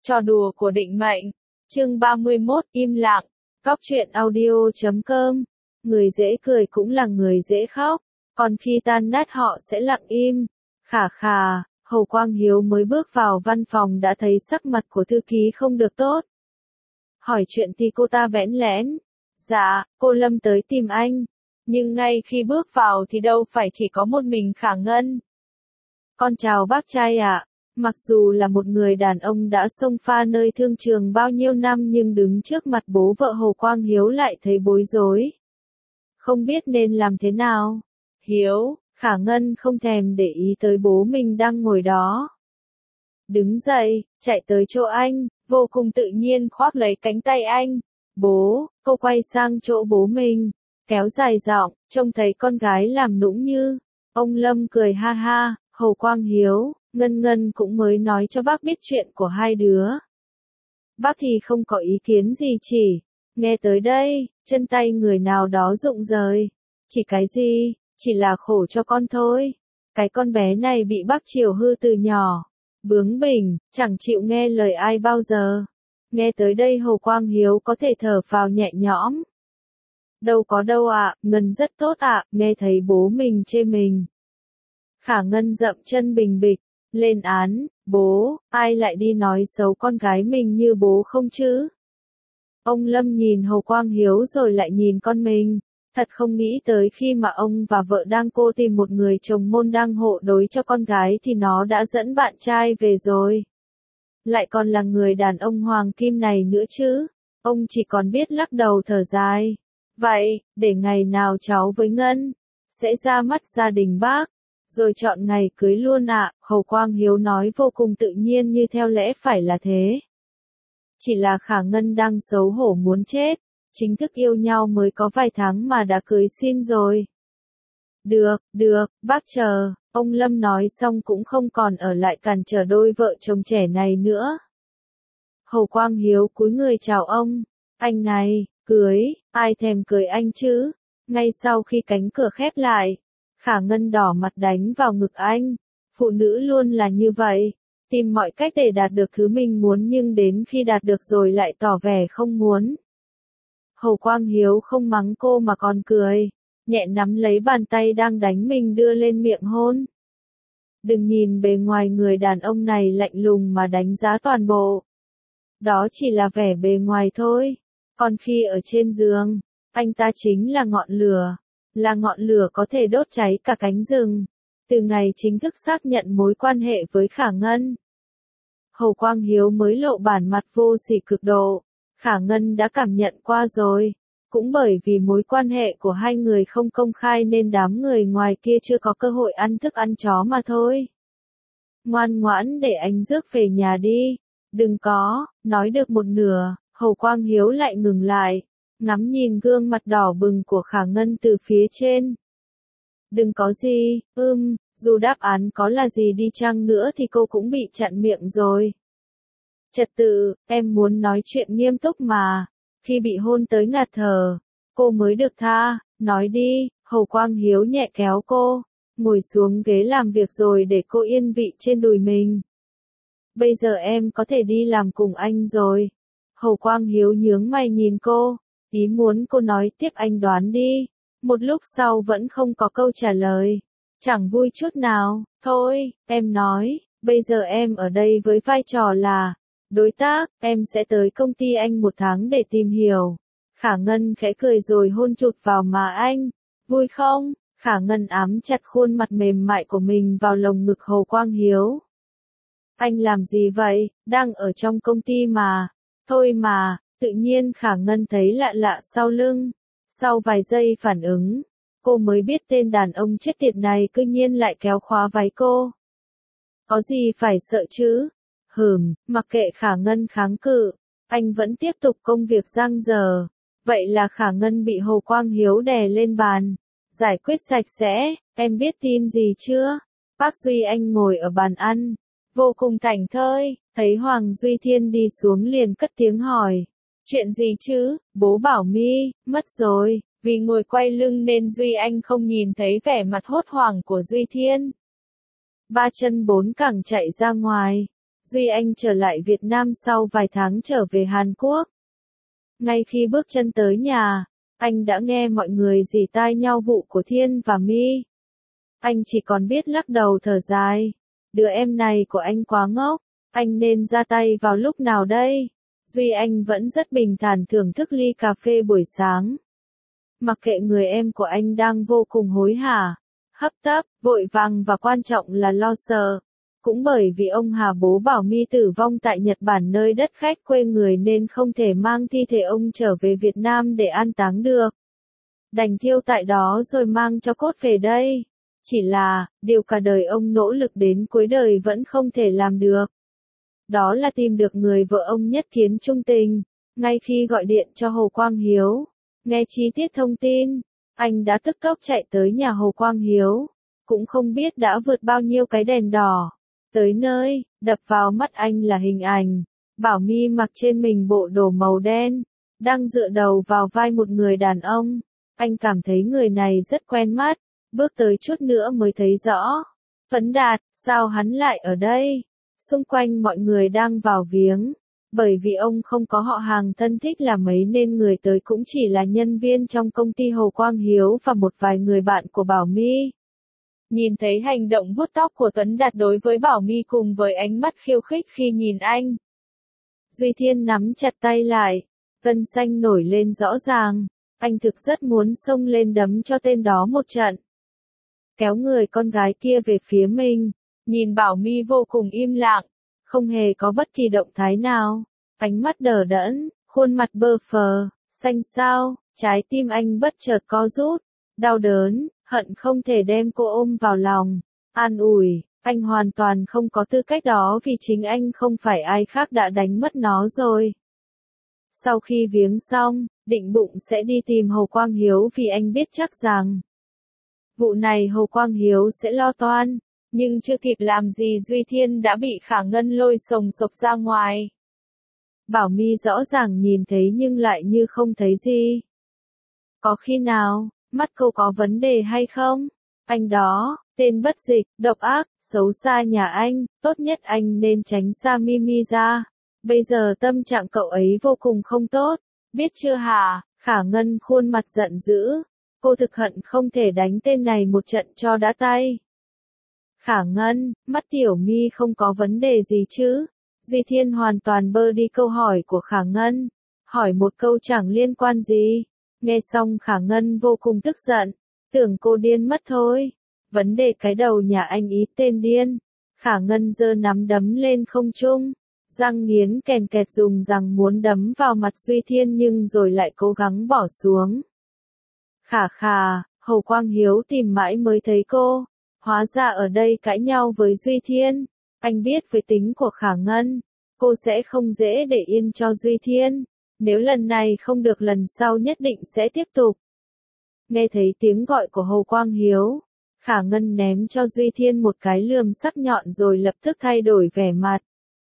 Trò đùa của định mệnh. Chương 31, im lặng. Góc truyện audio.com. Người dễ cười cũng là người dễ khóc, còn khi tan nát họ sẽ lặng im. Khà khà, Hồ Quang Hiếu mới bước vào văn phòng đã thấy sắc mặt của thư ký không được tốt. Hỏi chuyện thì cô ta bẽn lẽn. Dạ, cô Lâm tới tìm anh. Nhưng ngay khi bước vào thì đâu phải chỉ có một mình Khả Ngân. Con chào bác trai ạ. Mặc dù là một người đàn ông đã xông pha nơi thương trường bao nhiêu năm nhưng đứng trước mặt bố vợ Hồ Quang Hiếu lại thấy bối rối. Không biết nên làm thế nào. Hiếu, Khả Ngân không thèm để ý tới bố mình đang ngồi đó. Đứng dậy, chạy tới chỗ anh, vô cùng tự nhiên khoác lấy cánh tay anh. Bố, cô quay sang chỗ bố mình, kéo dài giọng, trông thấy con gái làm nũng như. Ông Lâm cười ha ha, Hồ Quang Hiếu, Ngân cũng mới nói cho bác biết chuyện của hai đứa. Bác thì không có ý kiến gì nghe tới đây, chân tay người nào đó rụng rời. Chỉ cái gì, chỉ là khổ cho con thôi. Cái con bé này bị bác chiều hư từ nhỏ. Bướng bỉnh, chẳng chịu nghe lời ai bao giờ. Nghe tới đây Hồ Quang Hiếu có thể thở phào nhẹ nhõm. Đâu có đâu ạ, Ngân rất tốt ạ, nghe thấy bố mình chê mình. Khả Ngân dậm chân bình bịch, lên án, bố, ai lại đi nói xấu con gái mình như bố không chứ? Ông Lâm nhìn Hồ Quang Hiếu rồi lại nhìn con mình, thật không nghĩ tới khi mà ông và vợ đang cố tìm một người chồng môn đăng hộ đối cho con gái thì nó đã dẫn bạn trai về rồi. Lại còn là người đàn ông hoàng kim này nữa chứ, ông chỉ còn biết lắc đầu thở dài. Vậy, để ngày nào cháu với Ngân sẽ ra mắt gia đình bác, rồi chọn ngày cưới luôn ạ, Hồ Quang Hiếu nói vô cùng tự nhiên như theo lẽ phải là thế. Chỉ là Khả Ngân đang xấu hổ muốn chết, chính thức yêu nhau mới có vài tháng mà đã cưới xin rồi. Được, bác chờ, ông Lâm nói xong cũng không còn ở lại cản trở đôi vợ chồng trẻ này nữa. Hồ Quang Hiếu cúi người chào ông, anh này, cưới, ai thèm cưới anh chứ? Ngay sau khi cánh cửa khép lại, Khả Ngân đỏ mặt đánh vào ngực anh. Phụ nữ luôn là như vậy, tìm mọi cách để đạt được thứ mình muốn nhưng đến khi đạt được rồi lại tỏ vẻ không muốn. Hồ Quang Hiếu không mắng cô mà còn cười, nhẹ nắm lấy bàn tay đang đánh mình đưa lên miệng hôn. Đừng nhìn bề ngoài người đàn ông này lạnh lùng mà đánh giá toàn bộ. Đó chỉ là vẻ bề ngoài thôi, còn khi ở trên giường, anh ta chính là ngọn lửa có thể đốt cháy cả cánh rừng. Từ ngày chính thức xác nhận mối quan hệ với Khả Ngân, Hồ Quang Hiếu mới lộ bản mặt vô sỉ cực độ. Khả Ngân đã cảm nhận qua rồi, cũng bởi vì mối quan hệ của hai người không công khai nên đám người ngoài kia chưa có cơ hội ăn thức ăn chó mà thôi. Ngoan ngoãn để anh rước về nhà đi, đừng có, nói được một nửa, Hồ Quang Hiếu lại ngừng lại, ngắm nhìn gương mặt đỏ bừng của Khả Ngân từ phía trên. Đừng có gì, dù đáp án có là gì đi chăng nữa thì cô cũng bị chặn miệng rồi. Trật tự, em muốn nói chuyện nghiêm túc mà. Khi bị hôn tới ngạt thở, cô mới được tha, nói đi, Hồ Quang Hiếu nhẹ kéo cô, ngồi xuống ghế làm việc rồi để cô yên vị trên đùi mình. Bây giờ em có thể đi làm cùng anh rồi. Hồ Quang Hiếu nhướng mày nhìn cô, ý muốn cô nói tiếp anh đoán đi. Một lúc sau vẫn không có câu trả lời. Chẳng vui chút nào, thôi, em nói, bây giờ em ở đây với vai trò là đối tác, em sẽ tới công ty anh 1 tháng để tìm hiểu. Khả Ngân khẽ cười rồi hôn chụt vào má anh. Vui không? Khả Ngân ám chặt khuôn mặt mềm mại của mình vào lồng ngực Hồ Quang Hiếu. Anh làm gì vậy? Đang ở trong công ty mà. Thôi mà, tự nhiên Khả Ngân thấy lạ lạ sau lưng. Sau vài giây phản ứng, cô mới biết tên đàn ông chết tiệt này cư nhiên lại kéo khóa váy cô. Có gì phải sợ chứ? Mặc kệ Khả Ngân kháng cự, anh vẫn tiếp tục công việc giang dở. Vậy là Khả Ngân bị Hồ Quang Hiếu đè lên bàn. Giải quyết sạch sẽ, em biết tin gì chưa? Bác Duy Anh ngồi ở bàn ăn, vô cùng thảnh thơi, thấy Hoàng Duy Thiên đi xuống liền cất tiếng hỏi. Chuyện gì chứ? Bố bảo Mi mất rồi. Vì ngồi quay lưng nên Duy Anh không nhìn thấy vẻ mặt hốt hoảng của Duy Thiên. 3 chân 4 cẳng chạy ra ngoài. Duy Anh trở lại Việt Nam sau vài tháng trở về Hàn Quốc. Ngay khi bước chân tới nhà, anh đã nghe mọi người rỉ tai nhau vụ của Thiên và My. Anh chỉ còn biết lắc đầu thở dài. Đứa em này của anh quá ngốc, anh nên ra tay vào lúc nào đây? Duy Anh vẫn rất bình thản thưởng thức ly cà phê buổi sáng. Mặc kệ người em của anh đang vô cùng hối hả, hấp tấp, vội vàng và quan trọng là lo sợ. Cũng bởi vì ông Hà bố Bảo My tử vong tại Nhật Bản nơi đất khách quê người nên không thể mang thi thể ông trở về Việt Nam để an táng được. Đành thiêu tại đó rồi mang cho cốt về đây. Chỉ là, điều cả đời ông nỗ lực đến cuối đời vẫn không thể làm được. Đó là tìm được người vợ ông nhất kiến trung tình. Ngay khi gọi điện cho Hồ Quang Hiếu, nghe chi tiết thông tin, anh đã tức tốc chạy tới nhà Hồ Quang Hiếu. Cũng không biết đã vượt bao nhiêu cái đèn đỏ. Tới nơi, đập vào mắt anh là hình ảnh Bảo My mặc trên mình bộ đồ màu đen, đang dựa đầu vào vai một người đàn ông. Anh cảm thấy người này rất quen mắt, bước tới chút nữa mới thấy rõ. Tuấn Đạt, sao hắn lại ở đây? Xung quanh mọi người đang vào viếng, bởi vì ông không có họ hàng thân thích là mấy nên người tới cũng chỉ là nhân viên trong công ty Hồ Quang Hiếu và một vài người bạn của Bảo My. Nhìn thấy hành động vuốt tóc của Tuấn Đạt đối với Bảo My cùng với ánh mắt khiêu khích khi nhìn anh, Duy Thiên nắm chặt tay lại, gân xanh nổi lên rõ ràng, anh thực rất muốn xông lên đấm cho tên đó một trận. Kéo người con gái kia về phía mình, nhìn Bảo My vô cùng im lặng, không hề có bất kỳ động thái nào, ánh mắt đờ đẫn, khuôn mặt bơ phờ, xanh xao, trái tim anh bất chợt co rút, đau đớn, hận không thể đem cô ôm vào lòng, an ủi, anh hoàn toàn không có tư cách đó vì chính anh không phải ai khác đã đánh mất nó rồi. Sau khi viếng xong, định bụng sẽ đi tìm Hồ Quang Hiếu vì anh biết chắc rằng vụ này Hồ Quang Hiếu sẽ lo toan, nhưng chưa kịp làm gì Duy Thiên đã bị Khả Ngân lôi xồng xộc ra ngoài. Bảo My rõ ràng nhìn thấy nhưng lại như không thấy gì. Có khi nào, mắt cô có vấn đề hay không? Anh đó, tên bất dịch, độc ác, xấu xa nhà anh, tốt nhất anh nên tránh xa Mimi ra. Bây giờ tâm trạng cậu ấy vô cùng không tốt, biết chưa hả? Khả Ngân khuôn mặt giận dữ. Cô thực hận không thể đánh tên này một trận cho đã tay. Khả Ngân, mắt Tiểu My không có vấn đề gì chứ? Duy Thiên hoàn toàn bơ đi câu hỏi của Khả Ngân. Hỏi một câu chẳng liên quan gì. Nghe xong Khả Ngân vô cùng tức giận. Tưởng cô điên mất thôi. Vấn đề cái đầu nhà anh ý tên điên. Khả Ngân giơ nắm đấm lên không trung. Răng nghiến kèn kẹt dùng rằng muốn đấm vào mặt Duy Thiên nhưng rồi lại cố gắng bỏ xuống. Khả khà, Hồ Quang Hiếu tìm mãi mới thấy cô. Hóa ra ở đây cãi nhau với Duy Thiên. Anh biết với tính của Khả Ngân, cô sẽ không dễ để yên cho Duy Thiên. Nếu lần này không được lần sau nhất định sẽ tiếp tục. Nghe thấy tiếng gọi của Hồ Quang Hiếu, Khả Ngân ném cho Duy Thiên một cái lườm sắc nhọn rồi lập tức thay đổi vẻ mặt.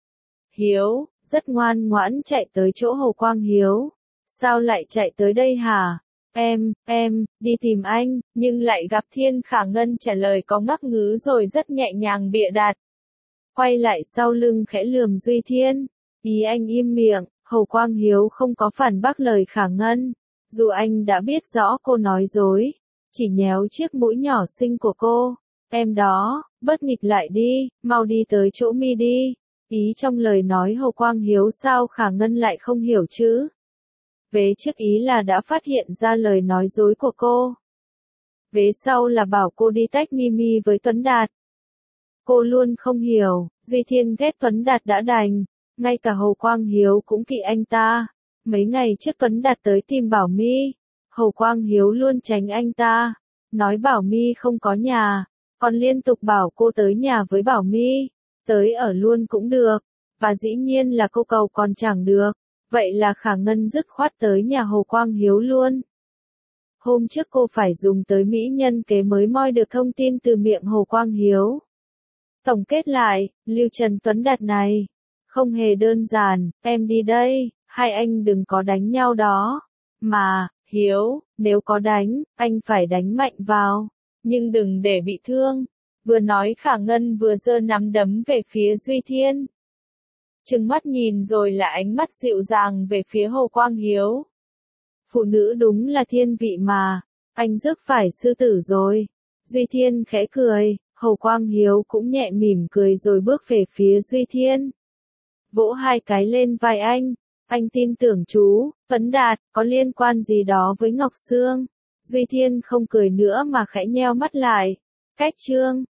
Hiếu, rất ngoan ngoãn chạy tới chỗ Hồ Quang Hiếu. Sao lại chạy tới đây hả? Em, đi tìm anh, nhưng lại gặp Thiên. Khả Ngân trả lời có ngắc ngứ rồi rất nhẹ nhàng bịa đặt. Quay lại sau lưng khẽ lườm Duy Thiên. Ý anh im miệng, Hồ Quang Hiếu không có phản bác lời Khả Ngân. Dù anh đã biết rõ cô nói dối, chỉ nhéo chiếc mũi nhỏ xinh của cô. Em đó, bớt nghịch lại đi, mau đi tới chỗ Mi đi. Ý trong lời nói Hồ Quang Hiếu sao Khả Ngân lại không hiểu chứ? Vế trước ý là đã phát hiện ra lời nói dối của cô. Vế sau là bảo cô đi tách Mimi với Tuấn Đạt. Cô luôn không hiểu, Duy Thiên ghét Tuấn Đạt đã đành, ngay cả Hồ Quang Hiếu cũng kỵ anh ta. Mấy ngày trước Tuấn Đạt tới tìm Bảo My, Hồ Quang Hiếu luôn tránh anh ta, nói Bảo My không có nhà, còn liên tục bảo cô tới nhà với Bảo My, tới ở luôn cũng được, và dĩ nhiên là cô cầu còn chẳng được. Vậy là Khả Ngân dứt khoát tới nhà Hồ Quang Hiếu luôn. Hôm trước cô phải dùng tới mỹ nhân kế mới moi được thông tin từ miệng Hồ Quang Hiếu. Tổng kết lại, Lưu Trần Tuấn Đạt này, không hề đơn giản, em đi đây, hai anh đừng có đánh nhau đó. Mà, Hiếu, nếu có đánh, anh phải đánh mạnh vào, nhưng đừng để bị thương. Vừa nói Khả Ngân vừa giơ nắm đấm về phía Duy Thiên. trừng mắt nhìn rồi là ánh mắt dịu dàng về phía Hồ Quang Hiếu. Phụ nữ đúng là thiên vị mà, anh rước phải sư tử rồi. Duy Thiên khẽ cười, Hồ Quang Hiếu cũng nhẹ mỉm cười rồi bước về phía Duy Thiên. Vỗ hai cái lên vai anh tin tưởng chú, Tuấn Đạt, có liên quan gì đó với Ngọc Sương. Duy Thiên không cười nữa mà khẽ nheo mắt lại. Cách chương